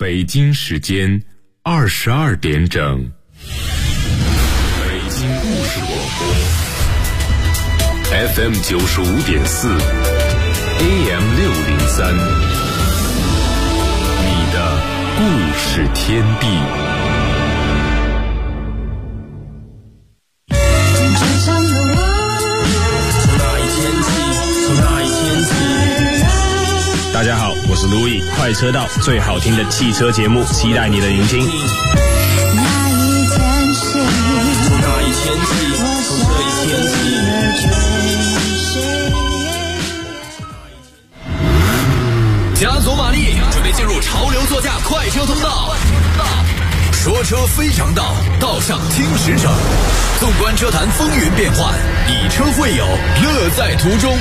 北京时间22点整。北京故事广播 FM 95.4 AM 603，你的故事天地。 大家好，我是路易，快车道最好听的汽车节目，期待你的聆听。 那一天起，从那一天起，从这一天起，加足马力，准备进入潮流座驾快车通道。说车非常道，道上听实诚。纵观车坛风云变幻，以车会友，乐在途中。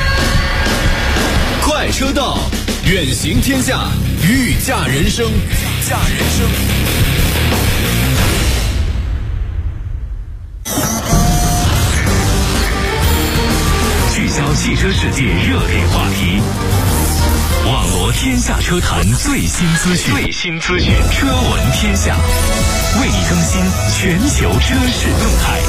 快车道，远行天下，御驾人生，御驾人生。 聚焦汽车世界热点话题，网罗天下车坛最新资讯，车闻天下，为你更新全球车市动态。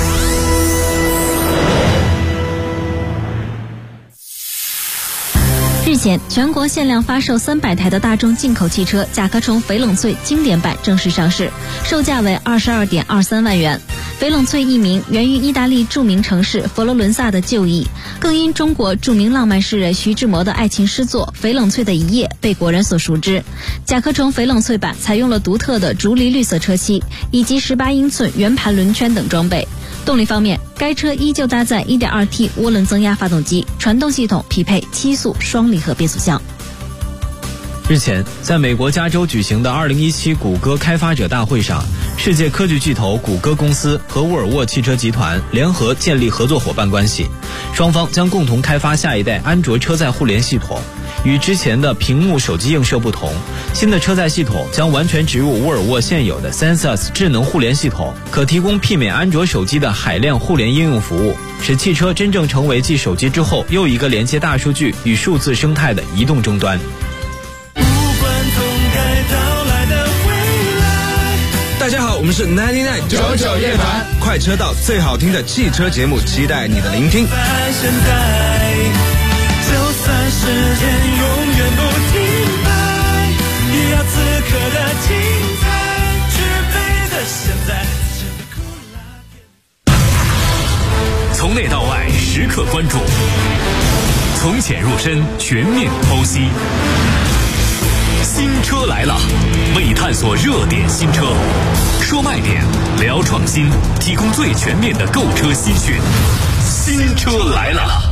日前，全国限量发售300台的大众进口汽车甲壳虫翡冷翠经典版正式上市，售价为22.23万元。翡冷翠一名源于意大利著名城市佛罗伦萨的旧忆，更因中国著名浪漫诗人徐志摩的爱情诗作《翡冷翠的一夜》被国人所熟知。甲壳虫翡冷翠版采用了独特的竹篱绿色车漆以及18英寸圆盘轮圈等装备。动力方面，该车依旧搭载 1.2T 涡轮增压发动机，传动系统匹配7速双离合变速箱。 日前，在美国加州举行的2017谷歌开发者大会上，世界科技巨头谷歌公司和沃尔沃汽车集团联合建立合作伙伴关系，双方将共同开发下一代安卓车载互联系统。与之前的屏幕手机映射不同，新的车载系统将完全植入沃尔沃现有的 Sensas 智能互联系统，可提供媲美安卓手机的海量互联应用服务，使汽车真正成为继手机之后又一个连接大数据与数字生态的移动终端。 大家好，我们是99夜盘，快车道最好听的汽车节目，期待你的聆听。 就算时间永远不停摆，也要此刻的精彩，举杯的现在。 从内到外时刻关注，从浅入深全面剖析。新车来了，为你探索热点新车，说卖点，聊创新，提供最全面的购车新讯。新车来了。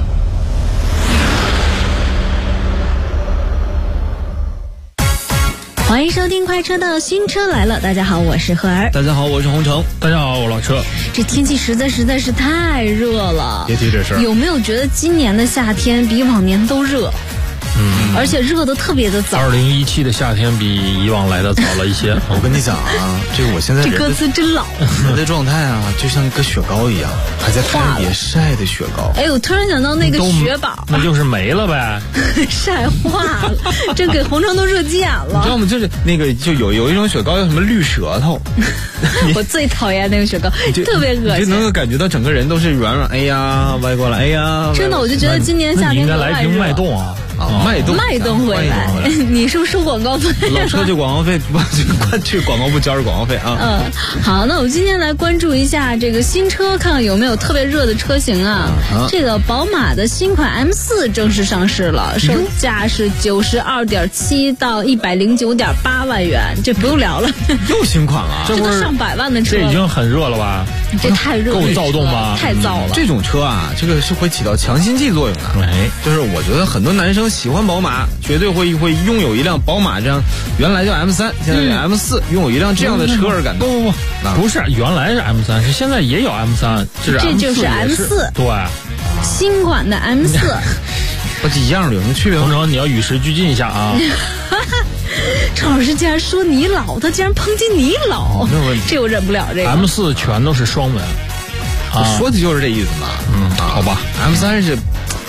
欢迎收听快车道，新车来了。大家好，我是何儿。 大家好，我是洪城。 大家好，我老车。 这天气实在是太热了， 别提这事儿。 有没有觉得今年的夏天比往年都热？而且热得特别的早。 2017的夏天比以往来的早了一些。 我跟你讲啊，这个我现在这歌词真老。 人的状态啊，就像个雪糕一样，还在太阳底晒的雪糕。 哎，我突然想到那个雪宝， 那就是没了呗， 晒化了，这给红城都热急眼了。 你知道吗？就是那个就有一种雪糕叫什么绿舌头， 我最讨厌那个雪糕，特别恶心。 你就能够感觉到整个人都是软软，哎呀歪过来，哎呀。 真的，我就觉得今年夏天应该来瓶脉动啊。 脉动回来，你是不是收广告费？ 老车就广告费，去广告部交着广告费啊。 好，那我们今天来关注一下这个新车，看看有没有特别热的车型啊。这个宝马的新款 M4 正式上市了，售价是92.7到109.8万元，这不用聊了。 又新款了， 这都上百万的车， 这已经很热了吧？ 这太热了， 够躁动吧？ 太燥了。 这种车啊，这个是会起到强心剂作用的。就是我觉得很多男生喜欢宝马，绝对会拥有一辆宝马这样，原来叫 M3，现在叫 M4，拥有一辆这样的车而感到。 不是，原来是 M3，是现在也有 M3，这就是 M4， 对， 新款的 M4， 不一样，有什么区别？ 洪城，你要与时俱进一下啊。 赵老师竟然说你老，他竟然抨击你老， 没有问题， 这我忍不了。这个 M4 全都是双门， 说的就是这意思嘛。 好吧。 M3是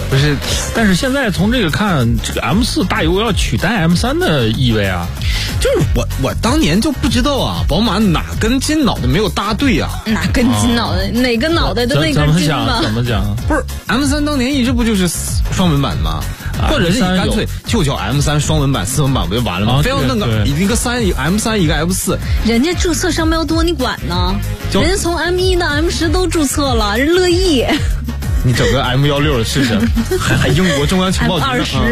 不是，但是现在从这个看，这个 M4 大有要取代 M3的意味啊。 就是我当年就不知道啊，宝马哪根筋脑袋没有搭对啊？ 哪根筋脑袋？哪个脑袋的那根筋吗？ 怎么讲？ 不是 M3当年一直不就是双门版吗？或者是你干脆就叫 M3 双门版、4门版不就完了吗？非要弄个一个3，一个 M3，一个 F4。 人家注册商标多，你管呢？人家从 M1 到 M10都注册了，人乐意。 你整个 M16试试，还英国中央情报局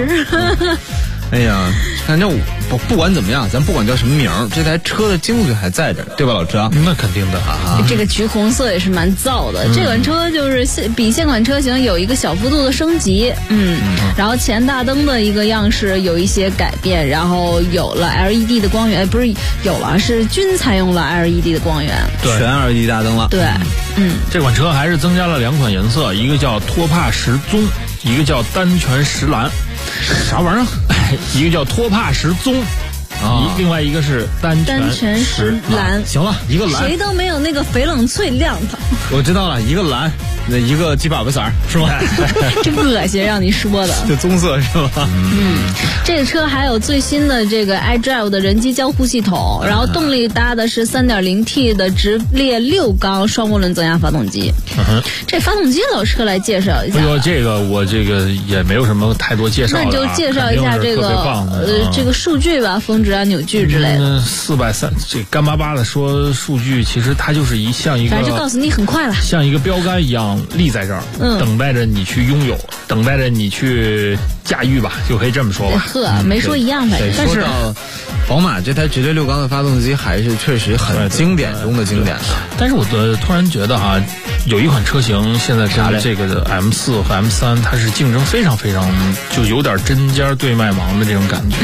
M20。 哎呀，反正不管怎么样，咱不管叫什么名，这台车的精髓还在这，对吧，老车？ 那肯定的啊。 这个橘红色也是蛮燥的。这款车就是比现款车型有一个小幅度的升级，然后前大灯的一个样式有一些改变，然后有了 LED 的光源，不是有了，是均采用了 LED 的光源， 对，全 LED 大灯了。 对， 这款车还是增加了2款颜色，一个叫托帕石棕，一个叫单全石蓝。 啥玩意儿？ 一个叫托帕石棕，另外一个是单全石蓝。 行了，一个蓝， 谁都没有那个翡冷翠亮堂。 我知道了，一个蓝，那一个鸡粑粑色儿是吧？ 真恶心，让你说的。 就棕色是吧？ 这个车还有最新的这个 iDrive 的人机交互系统，然后动力搭的是 3.0T 的直列6缸双涡轮增压发动机。这发动机老车来介绍一下。 哎呦，这个我这个也没有什么太多介绍的， 那就介绍一下这个这个数据吧，峰值啊、扭矩之类的。 430，这干巴巴的说数据，其实它就是像一个， 反正就告诉你很快了， 像一个标杆一样立在这儿，等待着你去拥有，等待着你去驾驭吧，就可以这么说吧。 没说一样反正。 但是宝马这台直列6缸的发动机还是确实很经典中的经典的。 但是我突然觉得哈，有一款车型现在跟这个 M4 和 M3 它是竞争非常非常，就有点针尖对麦芒的这种感觉。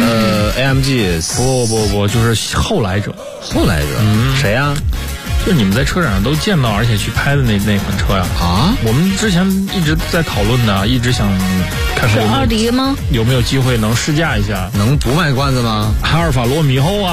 AMG 不，就是后来者。 谁呀？ 就是你们在车展上都见到，而且去拍的那款车呀。我们之前一直在讨论的，一直想看看是奥迪吗？ 有没有机会能试驾一下？ 能不卖关子吗？ 阿尔法罗密欧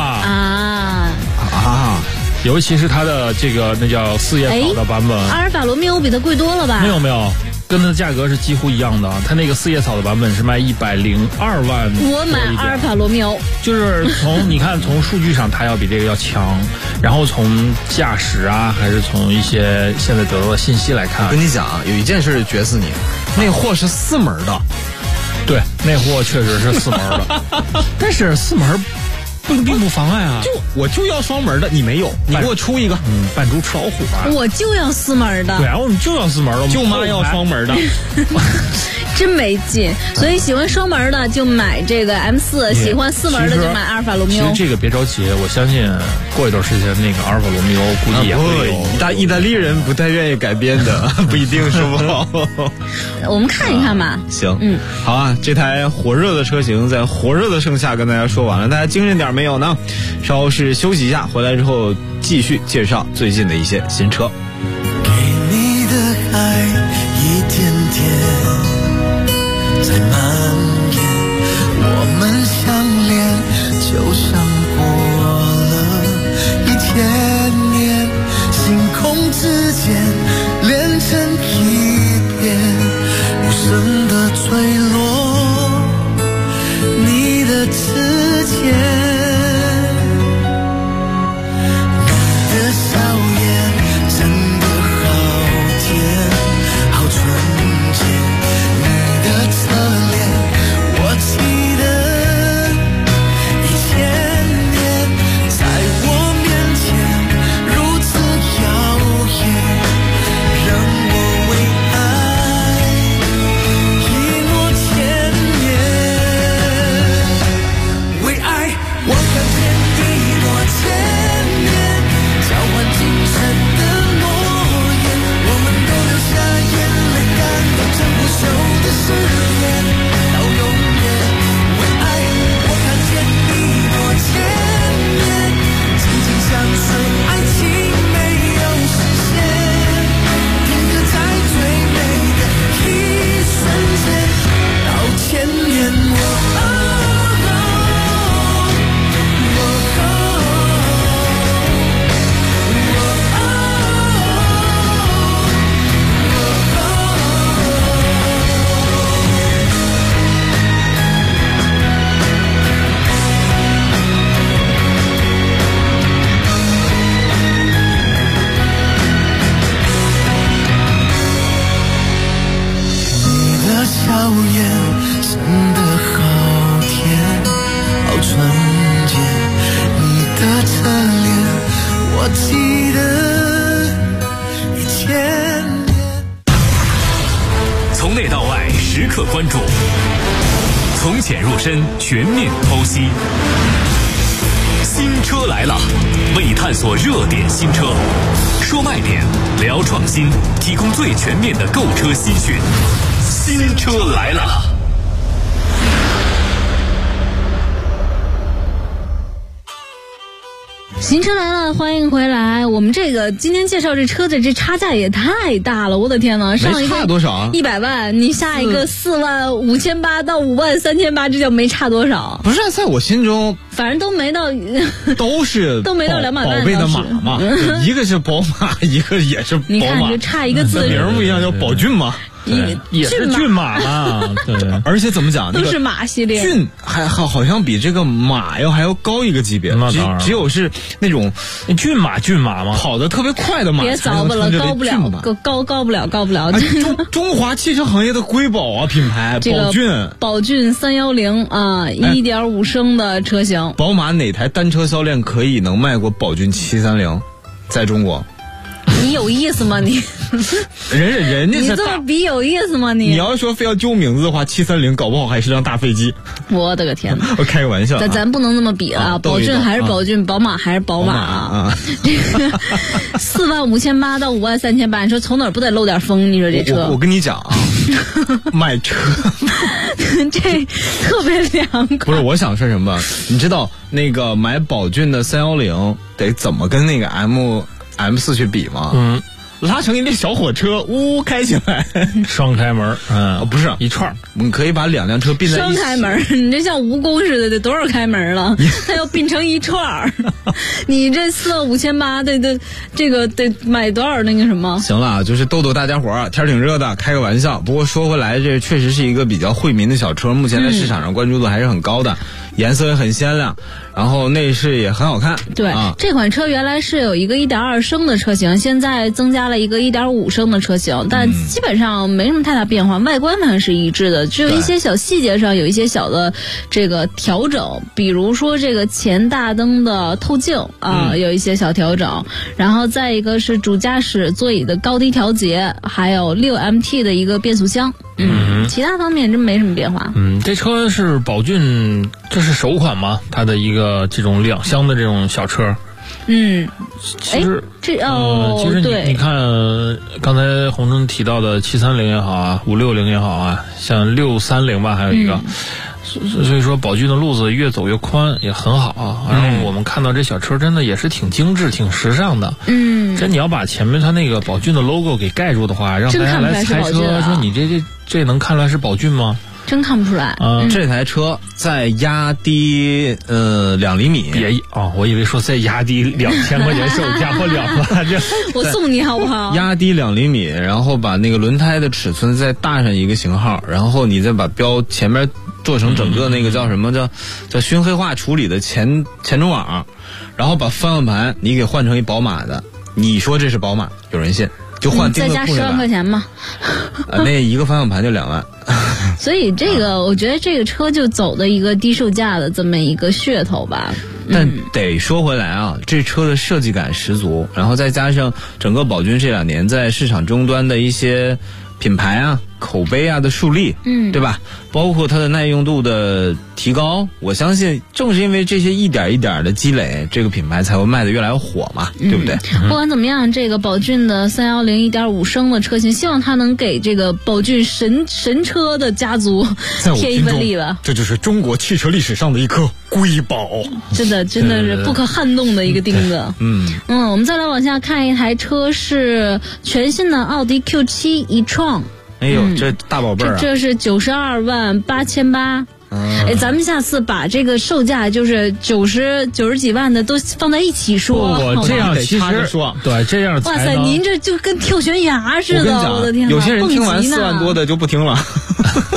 尤其是它的这个那叫4叶草的版本。 阿尔法罗密欧比它贵多了吧？ 没有。跟它的价格是几乎一样的，它那个4叶草的版本是卖102万。 我买阿尔法罗密欧， 就是你看从数据上它要比这个要强，然后从驾驶啊，还是从一些现在得到的信息来看， 我跟你讲，有一件事绝死你，那货是4门的。 对，那货确实是4门的，但是4门并不妨碍啊。 我就要双门的，你没有，你给我出一个。 扮猪吃老虎啊！ 我就要4门的。 对啊，我们就要4门的， 舅妈要双门的。 真没劲，所以喜欢双门的就买这个 M4，喜欢4门的就买阿尔法罗密欧。 其实这个别着急，我相信过一段时间那个阿尔法罗密欧估计也会有。 意大利人不太愿意改编的，不一定是不？ 我们看一看吧。 行，好啊，这台火热的车型在火热的盛夏跟大家说完了，大家精神点没有呢？稍事休息一下，回来之后继续介绍最近的一些新车。 给你的爱一点点在蔓延，我们相恋就像过了一千年，星空之间连成一片，无声的坠落你的指尖。 颜，显得好甜，好纯洁。你的侧脸，我记得1000年。 从内到外时刻关注，从浅入深全面剖析。新车来了，为探索热点新车，说卖点，聊创新，提供最全面的购车资讯。新车来了。 新车来了，欢迎回来。我们这个今天介绍这车的这差价也太大了，我的天哪！上一个没差多少啊 ？100万，你下一个45800到53800，这叫没差多少？ 不是，在我心中， 反正都没到， 都是都没到200万宝贝的马嘛，一个是宝马，一个也是宝马。 你看，就差一个字， 名不一样，叫宝骏嘛。 也是骏马嘛，对， 而且怎么讲， 都是马系列， 骏还好像比这个马还要高一个级别，只有是那种骏马嘛， 跑得特别快的马， 别糟吧了，高不了，高不了。 中华汽车行业的瑰宝啊，品牌宝骏310啊，1.5升的车型。 宝马哪台单车销量能卖过宝骏730？在中国？ 你有意思吗你？ 人家你这么比有意思吗你？ 你要说非要揪名字的话，730搞不好还是辆大飞机。 我的个天哪！ 我开个玩笑， 咱不能这么比啊！宝骏还是宝骏，宝马还是宝马啊！这个45800到53800，你说从哪儿不得漏点风？你说这车？ 我跟你讲啊，买车这特别凉快。 不是，我想说什么？你知道那个买宝骏的310得怎么跟那个 M4去比吗？拉成一列小火车，呜开起来， 双开门， 不是一串， 我们可以把2辆车并在一起。 双开门，你这像蜈蚣似的，得多少开门了？它要并成一串你这45800，这个得买多少那个什么？ 行了啊，就是逗逗大家伙儿，天挺热的，开个玩笑。不过说回来，这确实是一个比较惠民的小车，目前在市场上关注度还是很高的，颜色也很鲜亮，然后内饰也很好看。 对，这款车原来是有一个1.2升的车型，现在增加了一个1.5升的车型，但基本上没什么太大变化，外观上是一致的，只有一些小细节上有一些小的这个调整，比如说这个前大灯的透镜有一些小调整，然后再一个是主驾驶座椅的高低调节，还有6MT 的一个变速箱。其他方面真没什么变化。 这车是宝骏，这是首款吗？它的一个这种2厢的这种小车。其实其实你看，刚才洪春提到的730也好啊，560也好啊，像630吧，还有一个。所以说宝骏的路子越走越宽也很好啊，然后我们看到这小车真的也是挺精致挺时尚的。真你要把前面它那个宝骏的 logo 给盖住的话，让大家来猜车，说你这能看出来是宝骏吗？ 真看不出来。 这台车再压低2厘米， 我以为说再压低2000块钱售价不了了。 我送你好不好？ 压低2厘米，然后把那个轮胎的尺寸再大上一个型号，然后你再把标前面做成整个那个叫什么叫熏黑化处理的前中网，然后把方向盘你给换成一宝马的，你说这是宝马，有人信？就换再加10万块钱嘛。 那一个方向盘就2万。 所以这个我觉得这个车就走的一个低售价的这么一个噱头吧。 但得说回来啊，这车的设计感十足，然后再加上整个宝骏这2年在市场终端的一些品牌啊、口碑啊的树立，对吧？包括它的耐用度的提高，我相信正是因为这些一点一点的积累，这个品牌才会卖得越来越火嘛，对不对？ 不管怎么样，这个宝骏的310 1.5升的车型，希望它能给这个宝骏神车的家族添一份力吧。 这就是中国汽车历史上的一颗瑰宝， 真的是不可撼动的一个钉子。我们再来往下看一台车，是全新的奥迪 Q7 e-tron。 哎呦，这大宝贝儿啊！ 这是928800。咱们下次把这个售价就是90几万的都放在一起说。 这样其实对这样。 哇塞，您这就跟跳悬崖似的，我的天哪！ 有些人听完4万多的就不听了。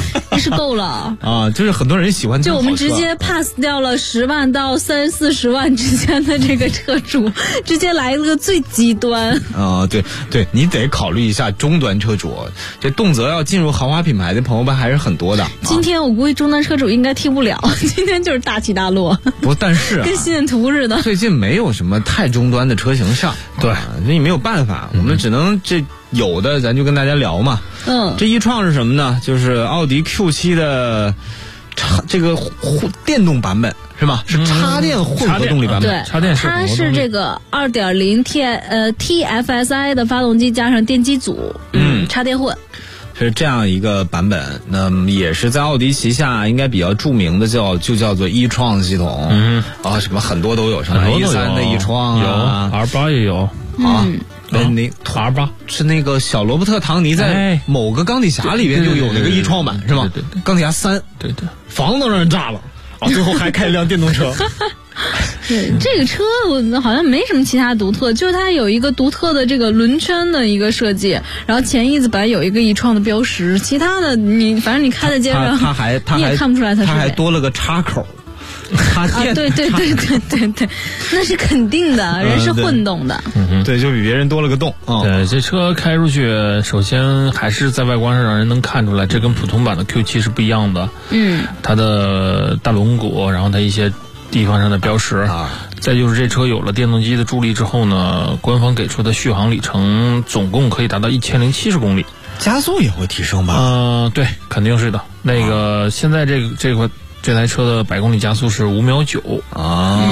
是够了啊，就是很多人喜欢。 就我们直接 pass 掉了10万到30-40万之间的这个车主，直接来了个最极端。 啊，对，你得考虑一下中端车主，这动辄要进入豪华品牌的朋友们还是很多的。 今天我估计中端车主应该听不了，今天就是大起大落。 不，但是跟心电图似的。 最近没有什么太中端的车型上， 对， 所以没有办法，我们只能有的咱就跟大家聊嘛。这e-tron是什么呢？就是奥迪 Q7 的这个电动版本是吧？是插电混合动力版本。 对，它是这个2.0 TFSI 的发动机加上电机组，插电混。 是这样一个版本，那也是在奥迪旗下应该比较著名的就叫做e-tron 系统。什么很多都有，什么 A3 的e-tron 啊，有 R8 也有啊。那 R8 是那个小罗伯特·唐尼在某个钢铁侠里边就有那个e-tron版是吧？ 对， 钢铁侠3， 对， 房子都让人炸了啊，最后还开一辆电动车。 对，这个车我好像没什么其他独特，就是它有一个独特的这个轮圈的一个设计，然后前翼子板有一个e-tron的标识，其他的反正你开在街上，你也看不出来它是。 它还多了个插口。插电对，那是肯定的，人是混动的。 对，就比别人多了个洞。 对，这车开出去，首先还是在外观上让人能看出来，这跟普通版的 Q7 是不一样的。它的大轮毂，然后它一些地方上的标识再就是这车有了电动机的助力之后呢，官方给出的续航里程总共可以达到1070公里， 加速也会提升吧？ 对，肯定是的。那个现在这台车的100公里加速是5秒9啊，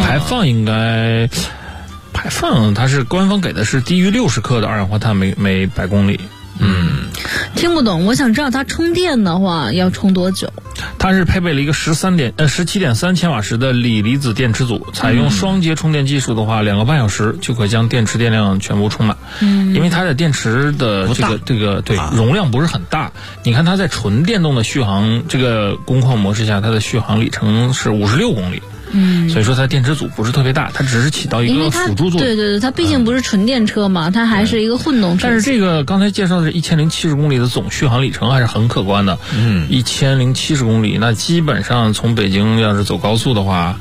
排放它是官方给的是低于60克的二氧化碳每100公里。 听不懂，我想知道它充电的话要充多久？ 它是配备了一个17.3千瓦时的锂离子电池组，采用双节充电技术的话，2个半小时就可以将电池电量全部充满。因为它的电池的这个容量不是很大，你看它在纯电动的续航这个工况模式下，它的续航里程是56公里。所以说它电池组不是特别大，它只是起到一个辅助作用。 对，它毕竟不是纯电车嘛，它还是一个混动车。 但是这个刚才介绍的1070公里的总续航里程还是很可观的。1070公里，那基本上从北京要是走高速的话，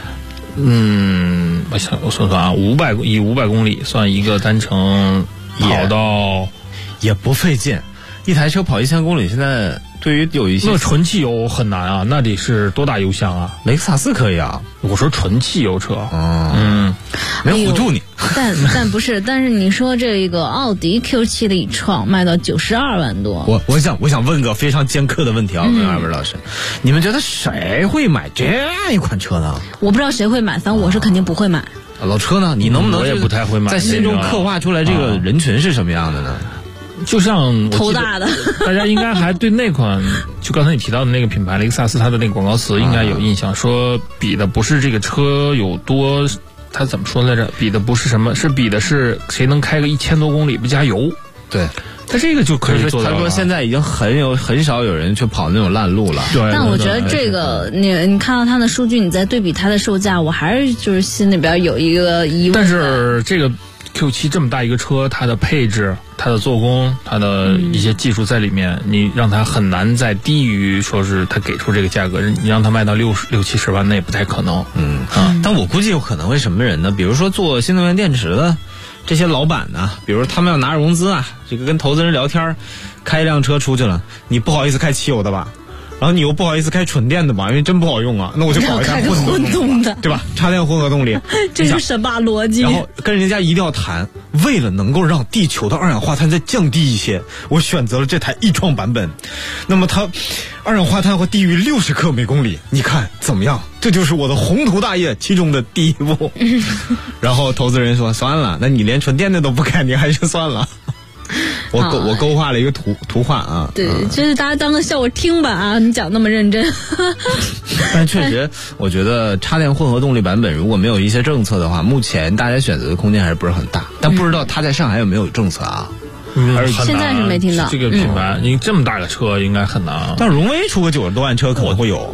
我算啊，500公里算一个单程跑到也不费劲，一台车跑1000公里现在。对于有一些那纯汽油很难啊，那得是多大油箱啊？ 雷克萨斯可以啊， 我说纯汽油车， 没唬住你。 但不是，但是你说这个奥迪 Q7 的e-tron卖到92万多， 我想问个非常尖刻的问题啊，二位老师，你们觉得谁会买这样一款车呢？ 我不知道谁会买，反正我是肯定不会买。 老车呢？你能不能我也不太会买， 在心中刻画出来这个人群是什么样的呢？ 就像头大的， 大家应该还对那款就刚才你提到的那个品牌雷克萨斯，它的那个广告词应该有印象，说比的不是这个车有多，它怎么说来着？比的不是什么，是比的是谁能开个1000多公里不加油。 对， 它这个就可以做到了。 他说现在已经很少有人去跑那种烂路了。 对， 但我觉得这个你看到它的数据，你再对比它的售价，我还是就是心里边有一个疑问。 但是这个Q7 这么大一个车，它的配置、它的做工、它的一些技术在里面，你让它很难再低于说是它给出这个价格，你让它卖到60-70万，那也不太可能。 但我估计有可能会什么人呢？比如说做新能源电池的这些老板呢，比如他们要拿融资啊，这个跟投资人聊天，开一辆车出去了，你不好意思开汽油的吧？然后你又不好意思开纯电的吧，因为真不好用啊，那我就搞一下混动的，对吧？插电混合动力， 这是神巴逻辑。 然后跟人家一定要谈，为了能够让地球的二氧化碳再降低一些，我选择了这台e-tron版本。那么它二氧化碳会低于60克每公里，你看怎么样？这就是我的宏图大业其中的第一步。然后投资人说算了，那你连纯电的都不开，你还是算了。我勾画了一个图画啊， 对，就是大家当个笑话听吧啊，你讲那么认真。 但确实，我觉得插电混合动力版本如果没有一些政策的话，目前大家选择的空间还是不是很大。但不知道它在上海有没有政策啊？ 现在是没听到。 这个品牌，你这么大个车应该很难。 但荣威出个90多万车可能会有。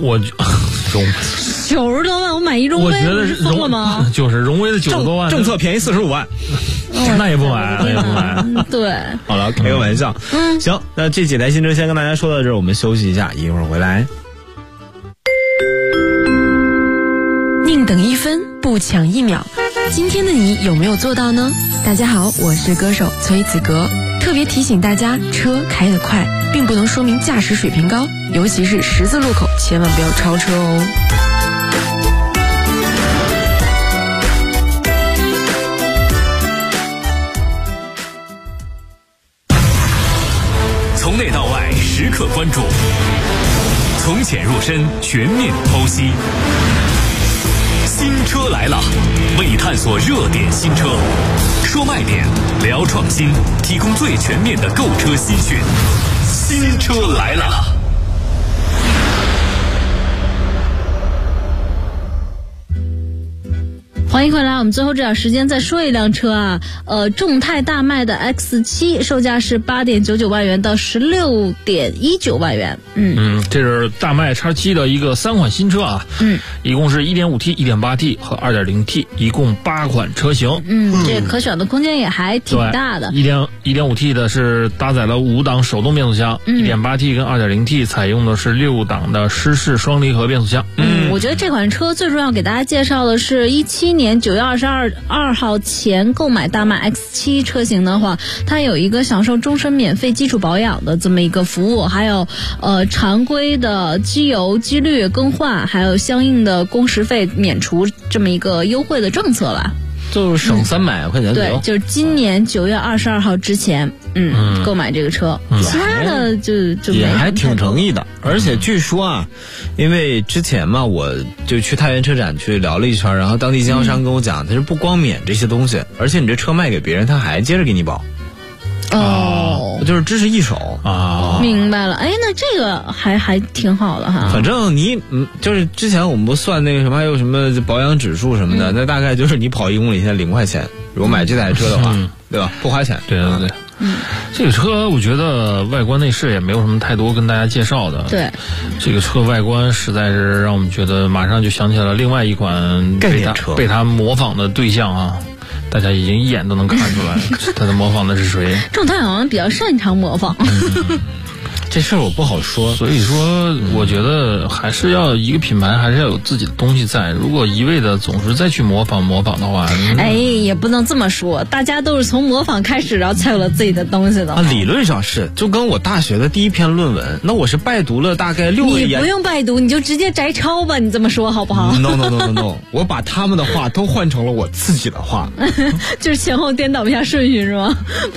90多万，我买一荣威， 我觉得是疯了吗？ 就是荣威的90多万， 政策便宜45万。 那也不买，那也不买。 对， 好了，开个玩笑。行，那这几台新车先跟大家说到这儿，我们休息一下，一会儿回来。 宁等1分，不抢1秒。今天的你有没有做到呢？大家好，我是歌手崔子格，特别提醒大家，车开得快并不能说明驾驶水平高，尤其是十字路口千万不要超车哦。 从内到外时刻关注，从浅入深全面剖析。新车来了，为探索热点新车，说卖点，聊创新，提供最全面的购车新讯。新车来了。 欢迎回来，我们最后这点时间再说一辆车啊，众泰大迈的 X7， 售价是8.99万元到16.19万元。 这是大迈 X7 的一个3款新车啊，一共是 1.5T、1.8T 和 2.0T， 一共8款车型。 这可选的空间也还挺大的。 1.5T 的是搭载了5档手动变速箱，1.8T 跟 2.0T 采用的是6档的湿式双离合变速箱。 我觉得这款车最重要给大家介绍的是17年9月22号前购买大迈 X7 车型的话，它有一个享受终身免费基础保养的这么一个服务，还有常规的机油机滤更换，还有相应的工时费免除这么一个优惠的政策吧。 就是省300块钱左右。 对，就是今年9月22号之前，购买这个车，其他的就也还挺诚意的。而且据说啊，因为之前嘛，我就去太原车展去聊了一圈，然后当地经销商跟我讲，他是不光免这些东西，而且你这车卖给别人，他还接着给你保。就是支持一手啊。 明白了，那这个还挺好的哈。 反正你就是之前我们不算那个什么，还有什么保养指数什么的，那大概就是你跑1公里现在0块钱，如果买这台车的话，对吧？不花钱。 对。这个车我觉得外观内饰也没有什么太多跟大家介绍的。 对， 这个车外观实在是让我们觉得马上就想起了另外一款概念车， 被他模仿的对象啊。大家已经一眼都能看出来，他的模仿的是谁？ 众泰好像比较擅长模仿。 这事儿我不好说， 所以说我觉得还是要一个品牌还是要有自己的东西在。如果一味的总是再去模仿的话， 也不能这么说，大家都是从模仿开始，然后才有了自己的东西的。 理论上是，就跟我大学的第一篇论文，那我是拜读了大概6个你不用拜读，你就直接摘抄吧，你这么说好不好 ？No， 我把他们的话都换成了我自己的话， 就是前后颠倒一下顺序是吗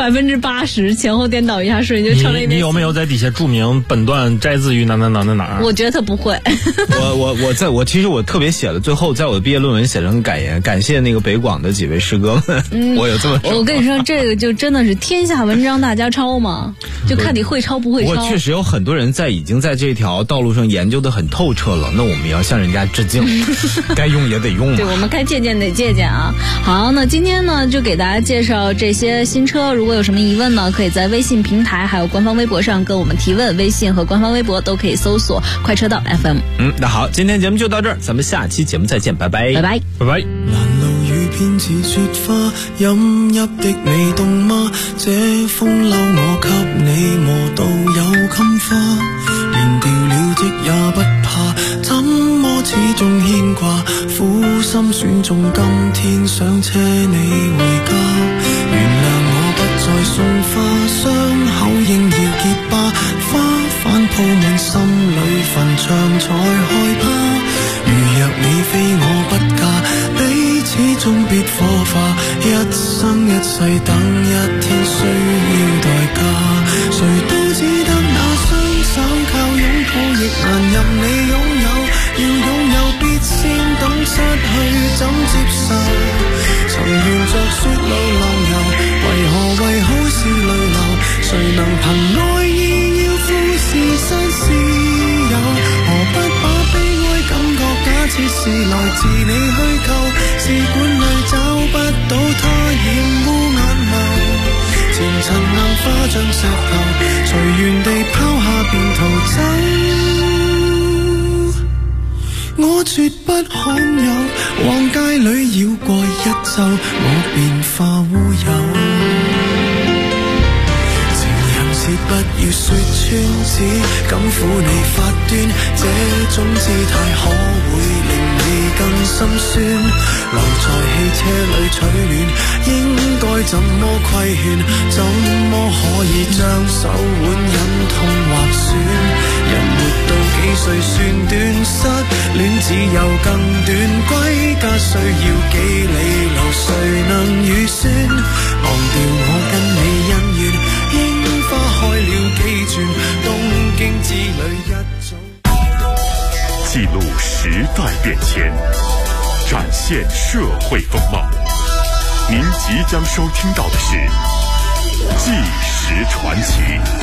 ？80%前后颠倒一下顺序就成了一。 你有没有在底下注明本段摘自于哪？ 我觉得他不会。 我其实我特别写了，最后在我的毕业论文写成感言，感谢那个北广的几位师哥们。我有这么说。 我跟你说，这个就真的是天下文章大家抄嘛，就看你会抄不会抄。 我确实有很多人已经在这条道路上研究得很透彻了，那我们要向人家致敬，该用也得用嘛。 对，我们该借鉴得借鉴啊。好，那今天呢就给大家介绍这些新车，如果有什么疑问呢，可以在微信平台还有官方微博上跟我们提问，微信和官方微博都可以搜索快车道 FM。 那好，今天节目就到这儿，咱们下期节目再见，拜拜， 拜拜， 拜拜。 难路雨遍似雪花，飲泣的你凍嗎？這風褸我給你磨到有襟花，連掉了職也不怕，怎麼始終牽掛？苦心選中今天想車你回家，原諒我不再送花，傷口應要結疤，花瓣鋪滿心裏墳場才害怕。如若你非我不嫁，彼此終別火化，一生一世等一天需要代價。誰都只得那雙手靠擁抱，亦難任你擁有。要擁有必先等失去，怎接受？曾沿着雪路浪遊，為好是淚流？誰能憑愛意要富士山私有？何不把悲哀感覺假設是來自你虛構？試管裏找不到它染污眼眸，前塵硬化像石頭，隨緣地拋下便逃走。我說不罕有，往街裏繞過一週，我便化烏有。情人節不要說穿，只敢撫你發端，這種姿態可會令你更心酸。留在汽車裏取暖，應該怎麼規勸？怎麼可以將手腕忍痛劃損？人活到幾歲算短，失戀只有更短，歸家需要幾里路，誰能預算？忘掉我跟你恩怨，櫻花開了幾轉，東京之旅一早。 記錄時代變遷，展現社會風貌。您即將收聽到的是《紀實傳奇》。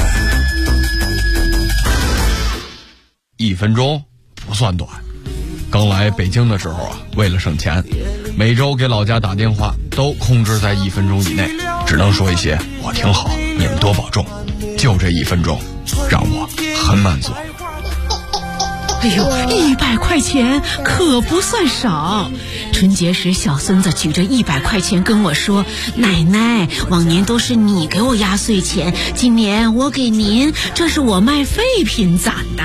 1分鐘不算短。剛來北京的時候啊，為了省錢，每周給老家打電話都控制在1分鐘以內，只能說一些我挺好，你們多保重，就這1分鐘讓我很滿足。 哎呦，100塊錢可不算少。春節時小孫子舉着100塊錢跟我說，奶奶，往年都是你給我壓歲錢，今年我給您，這是我賣廢品攢的。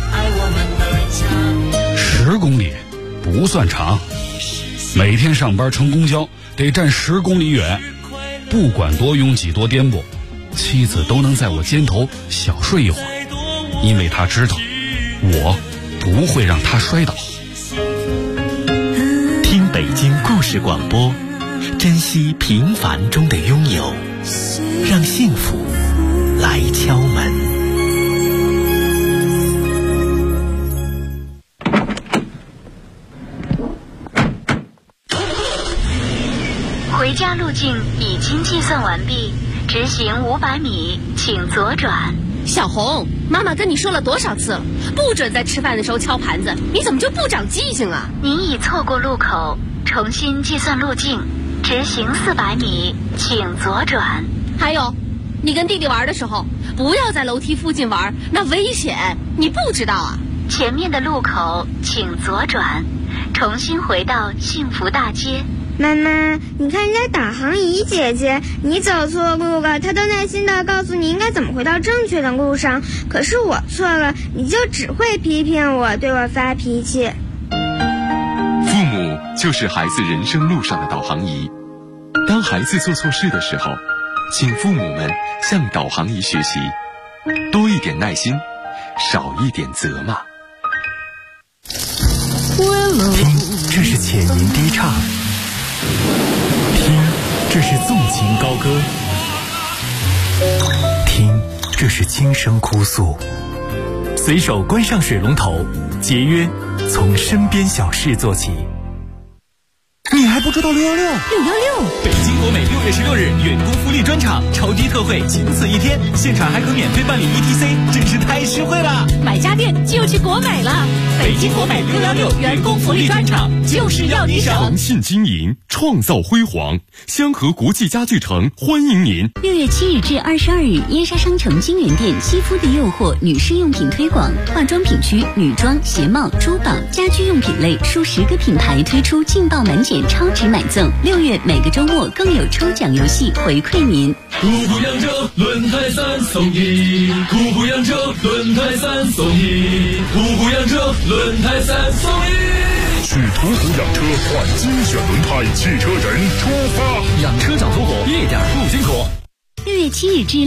10公里不算長，每天上班乘公交得站10公里遠，不管多擁擠多顛簸，妻子都能在我肩頭小睡一會兒，因為她知道我不會讓她摔倒。 聽北京故事廣播，珍惜平凡中的擁有，讓幸福來敲門。 回家路徑已經計算完畢，直行500米，請左轉。 小紅，媽媽跟你說了多少次了，不准在吃飯的時候敲盤子，你怎麼就不長記性啊？ 您已錯過路口，重新計算路徑，直行400米，請左轉。 還有，你跟弟弟玩的時候，不要在樓梯附近玩，那危險，你不知道啊？ 前面的路口請左轉，重新回到幸福大街。 媽媽，你看人家導航儀姐姐，你走錯路了，她都耐心地告訴你應該怎麼回到正確的路上。可是我錯了，你就只會批評我，對我發脾氣。 父母就是孩子人生路上的導航儀。當孩子做錯事的時候，請父母們向導航儀學習，多一點耐心，少一點責罵。 聽，這是淺吟低唱。聽，這是縱情高歌；聽，這是輕聲哭訴。隨手關上水龍頭，節約，從身邊小事做起。你還不知道616？616， 北京國美6月16日員工福利專場，超低特惠，僅此一天，現場還可免費辦理 ETC，真是太實惠了！ 買家電就去國美了。北京國美616員工福利專場，就是要你省。 誠信經營，創造輝煌，香河國際家具城歡迎您。 6月7日至22日，燕莎商城金源店肌膚的誘惑女士用品推廣，化妝品區女裝、鞋帽、珠寶、家居用品類數10個品牌推出勁爆滿減超值買贈。6月每個週末更有抽獎遊戲回饋您。 途虎養車輪胎3送1，途虎養車輪胎3送1，途虎養車輪胎3送1。 去途虎養車換精選輪胎，汽車人出發。 養車找途虎，一點不辛苦。 6月7日至